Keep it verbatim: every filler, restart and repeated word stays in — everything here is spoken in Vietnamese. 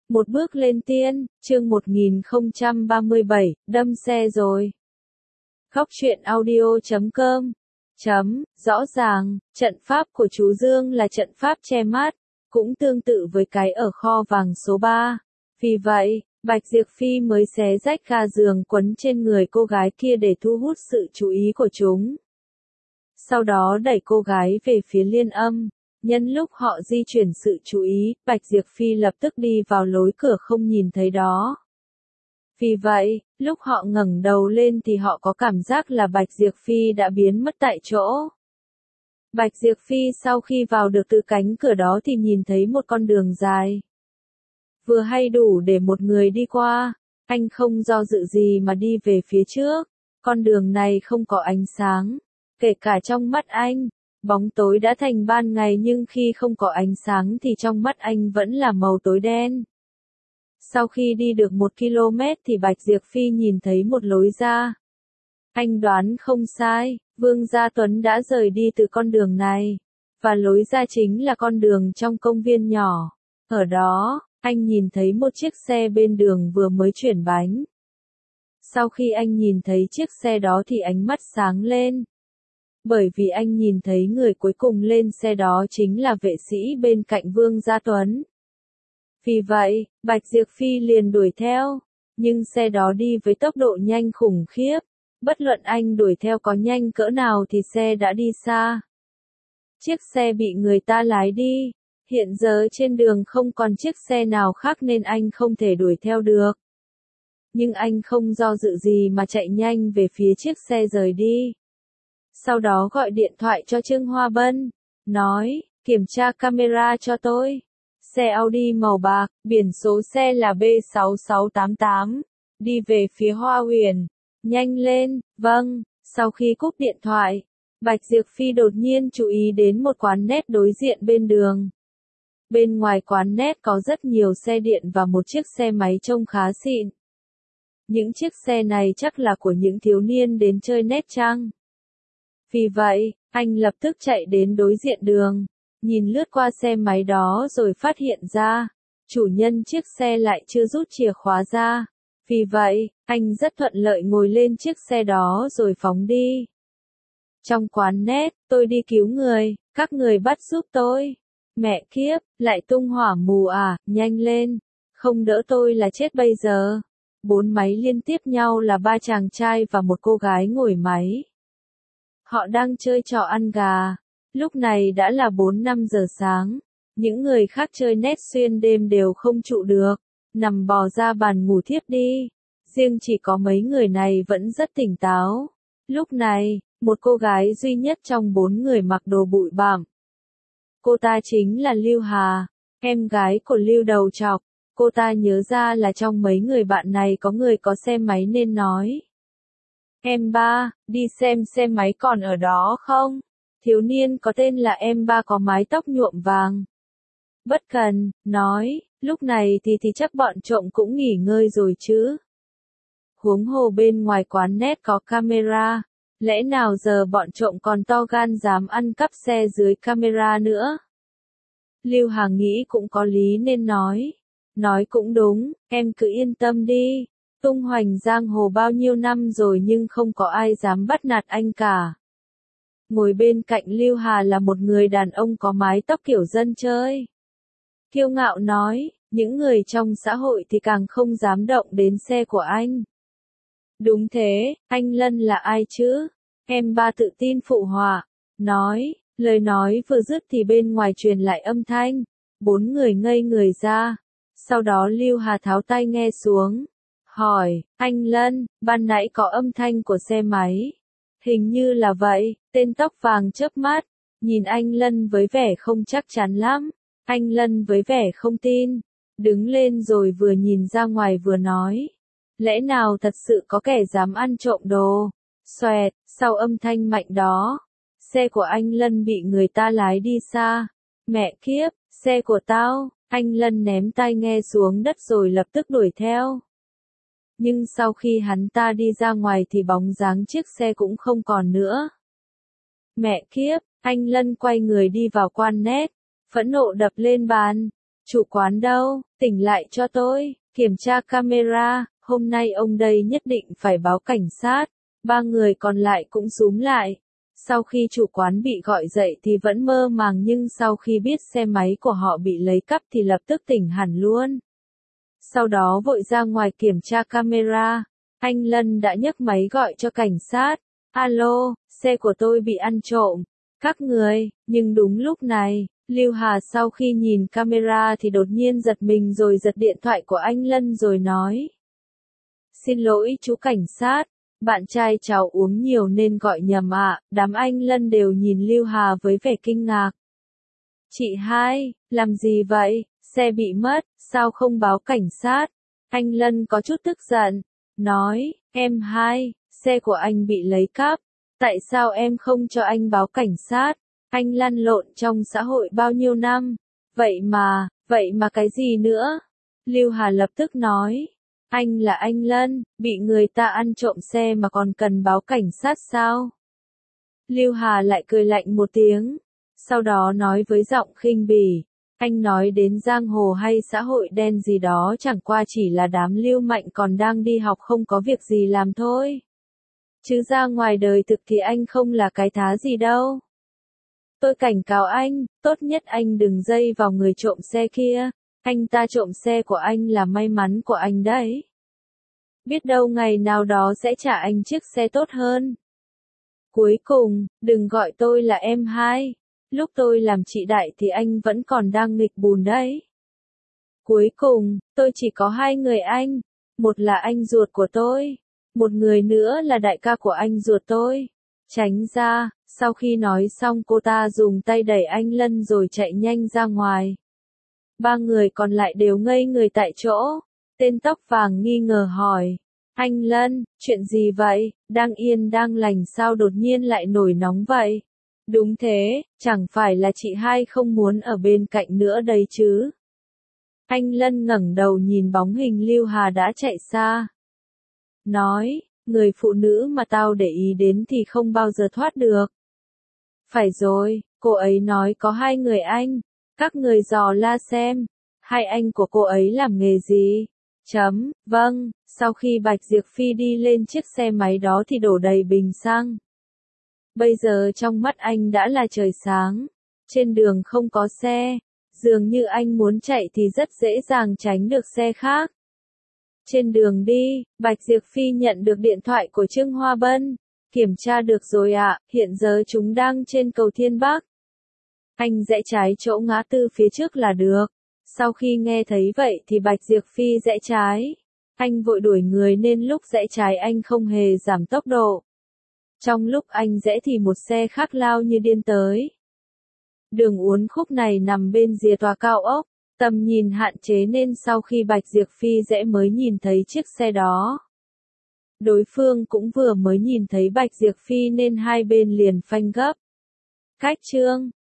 Một bước lên tiên, chương một nghìn không trăm ba mươi bảy, đâm xe rồi. Khóc chuyện audio chấm com chấm, rõ ràng, trận pháp của chú Dương là trận pháp che mát, cũng tương tự với cái ở kho vàng số ba. Vì vậy, Bạch Diệp Phi mới xé rách ga giường quấn trên người cô gái kia để thu hút sự chú ý của chúng. Sau đó đẩy cô gái về phía Liên Âm. Nhân lúc họ di chuyển sự chú ý, Bạch Diệp Phi lập tức đi vào lối cửa không nhìn thấy đó. Vì vậy, lúc họ ngẩng đầu lên thì họ có cảm giác là Bạch Diệp Phi đã biến mất tại chỗ. Bạch Diệp Phi sau khi vào được từ cánh cửa đó thì nhìn thấy một con đường dài. Vừa hay đủ để một người đi qua, anh không do dự gì mà đi về phía trước. Con đường này không có ánh sáng, kể cả trong mắt anh. Bóng tối đã thành ban ngày nhưng khi không có ánh sáng thì trong mắt anh vẫn là màu tối đen. Sau khi đi được một ki lô mét thì Bạch Diệp Phi nhìn thấy một lối ra. Anh đoán không sai, Vương Gia Tuấn đã rời đi từ con đường này. Và lối ra chính là con đường trong công viên nhỏ. Ở đó, anh nhìn thấy một chiếc xe bên đường vừa mới chuyển bánh. Sau khi anh nhìn thấy chiếc xe đó thì ánh mắt sáng lên. Bởi vì anh nhìn thấy người cuối cùng lên xe đó chính là vệ sĩ bên cạnh Vương Gia Tuấn. Vì vậy, Bạch Diệp Phi liền đuổi theo, nhưng xe đó đi với tốc độ nhanh khủng khiếp. Bất luận anh đuổi theo có nhanh cỡ nào thì xe đã đi xa. Chiếc xe bị người ta lái đi, hiện giờ trên đường không còn chiếc xe nào khác nên anh không thể đuổi theo được. Nhưng anh không do dự gì mà chạy nhanh về phía chiếc xe rời đi. Sau đó gọi điện thoại cho Trương Hoa Bân, nói, kiểm tra camera cho tôi. Xe Audi màu bạc, biển số xe là B sáu sáu tám tám, đi về phía Hoa Huyền. Nhanh lên, vâng. Sau khi cúp điện thoại, Bạch Diệp Phi đột nhiên chú ý đến một quán net đối diện bên đường. Bên ngoài quán net có rất nhiều xe điện và một chiếc xe máy trông khá xịn. Những chiếc xe này chắc là của những thiếu niên đến chơi net chăng? Vì vậy, anh lập tức chạy đến đối diện đường, nhìn lướt qua xe máy đó rồi phát hiện ra, chủ nhân chiếc xe lại chưa rút chìa khóa ra. Vì vậy, anh rất thuận lợi ngồi lên chiếc xe đó rồi phóng đi. Trong quán net, tôi đi cứu người, các người bắt giúp tôi. Mẹ kiếp, lại tung hỏa mù à, nhanh lên, không đỡ tôi là chết bây giờ. Bốn máy liên tiếp nhau là ba chàng trai và một cô gái ngồi máy. Họ đang chơi trò ăn gà. Lúc này đã là bốn năm giờ sáng. Những người khác chơi net xuyên đêm đều không trụ được. Nằm bò ra bàn ngủ thiếp đi. Riêng chỉ có mấy người này vẫn rất tỉnh táo. Lúc này, một cô gái duy nhất trong bốn người mặc đồ bụi bặm. Cô ta chính là Lưu Hà, em gái của Lưu Đầu Trọc. Cô ta nhớ ra là trong mấy người bạn này có người có xe máy nên nói. Em ba, đi xem xe máy còn ở đó không? Thiếu niên có tên là em ba có mái tóc nhuộm vàng. Bất cần, nói, lúc này thì thì chắc bọn trộm cũng nghỉ ngơi rồi chứ. Huống hồ bên ngoài quán net có camera, lẽ nào giờ bọn trộm còn to gan dám ăn cắp xe dưới camera nữa? Lưu Hà nghĩ cũng có lý nên nói. Nói cũng đúng, em cứ yên tâm đi. Tung hoành giang hồ bao nhiêu năm rồi nhưng không có ai dám bắt nạt anh cả. Ngồi bên cạnh Lưu Hà là một người đàn ông có mái tóc kiểu dân chơi. Kiêu ngạo nói, những người trong xã hội thì càng không dám động đến xe của anh. Đúng thế, anh Lân là ai chứ? Em ba tự tin phụ họa, nói, lời nói vừa dứt thì bên ngoài truyền lại âm thanh. Bốn người ngây người ra. Sau đó Lưu Hà tháo tai nghe xuống. Hỏi, anh Lân, ban nãy có âm thanh của xe máy. Hình như là vậy, tên tóc vàng chớp mắt. Nhìn anh Lân với vẻ không chắc chắn lắm. Anh Lân với vẻ không tin. Đứng lên rồi vừa nhìn ra ngoài vừa nói. Lẽ nào thật sự có kẻ dám ăn trộm đồ? Xoẹt, sau âm thanh mạnh đó. Xe của anh Lân bị người ta lái đi xa. Mẹ kiếp, xe của tao. Anh Lân ném tai nghe xuống đất rồi lập tức đuổi theo. Nhưng sau khi hắn ta đi ra ngoài thì bóng dáng chiếc xe cũng không còn nữa. Mẹ kiếp, anh Lân quay người đi vào quan net, phẫn nộ đập lên bàn. Chủ quán đâu, tỉnh lại cho tôi, kiểm tra camera, hôm nay ông đây nhất định phải báo cảnh sát. Ba người còn lại cũng xúm lại. Sau khi chủ quán bị gọi dậy thì vẫn mơ màng nhưng sau khi biết xe máy của họ bị lấy cắp thì lập tức tỉnh hẳn luôn. Sau đó vội ra ngoài kiểm tra camera, anh Lân đã nhấc máy gọi cho cảnh sát. Alo, xe của tôi bị ăn trộm. Các người, nhưng đúng lúc này, Lưu Hà sau khi nhìn camera thì đột nhiên giật mình rồi giật điện thoại của anh Lân rồi nói. Xin lỗi chú cảnh sát, bạn trai cháu uống nhiều nên gọi nhầm ạ. Đám anh Lân đều nhìn Lưu Hà với vẻ kinh ngạc. Chị hai, làm gì vậy, xe bị mất, sao không báo cảnh sát? Anh Lân có chút tức giận, nói, em hai, xe của anh bị lấy cắp, tại sao em không cho anh báo cảnh sát? Anh lăn lộn trong xã hội bao nhiêu năm, vậy mà, vậy mà cái gì nữa? Lưu Hà lập tức nói, anh là anh Lân, bị người ta ăn trộm xe mà còn cần báo cảnh sát sao? Lưu Hà lại cười lạnh một tiếng, sau đó nói với giọng khinh bỉ, anh nói đến giang hồ hay xã hội đen gì đó chẳng qua chỉ là đám lưu manh còn đang đi học không có việc gì làm thôi. Chứ ra ngoài đời thực thì anh không là cái thá gì đâu. Tôi cảnh cáo anh, tốt nhất anh đừng dây vào người trộm xe kia, anh ta trộm xe của anh là may mắn của anh đấy. Biết đâu ngày nào đó sẽ trả anh chiếc xe tốt hơn. Cuối cùng, đừng gọi tôi là em hai. Lúc tôi làm chị đại thì anh vẫn còn đang nghịch bùn đấy. Cuối cùng, tôi chỉ có hai người anh. Một là anh ruột của tôi. Một người nữa là đại ca của anh ruột tôi. Tránh ra, sau khi nói xong cô ta dùng tay đẩy anh Lân rồi chạy nhanh ra ngoài. Ba người còn lại đều ngây người tại chỗ. Tên tóc vàng nghi ngờ hỏi. Anh Lân, chuyện gì vậy, đang yên đang lành sao đột nhiên lại nổi nóng vậy? Đúng thế, chẳng phải là chị hai không muốn ở bên cạnh nữa đây chứ? Anh Lân ngẩng đầu nhìn bóng hình Lưu Hà đã chạy xa. Nói, người phụ nữ mà tao để ý đến thì không bao giờ thoát được. Phải rồi, cô ấy nói có hai người anh. Các người dò la xem, hai anh của cô ấy làm nghề gì? Chấm, vâng, sau khi Bạch Diệp Phi đi lên chiếc xe máy đó thì đổ đầy bình xăng. Bây giờ trong mắt anh đã là trời sáng. Trên đường không có xe. Dường như anh muốn chạy thì rất dễ dàng tránh được xe khác. Trên đường đi, Bạch Diệp Phi nhận được điện thoại của Trương Hoa Bân. Kiểm tra được rồi ạ, hiện giờ chúng đang trên cầu Thiên Bắc. Anh rẽ trái chỗ ngã tư phía trước là được. Sau khi nghe thấy vậy thì Bạch Diệp Phi rẽ trái. Anh vội đuổi người nên lúc rẽ trái anh không hề giảm tốc độ. Trong lúc anh rẽ thì một xe khác lao như điên tới. Đường uốn khúc này nằm bên rìa tòa cao ốc, tầm nhìn hạn chế nên sau khi Bạch Diệp Phi rẽ mới nhìn thấy chiếc xe đó. Đối phương cũng vừa mới nhìn thấy Bạch Diệp Phi nên hai bên liền phanh gấp. Cách chương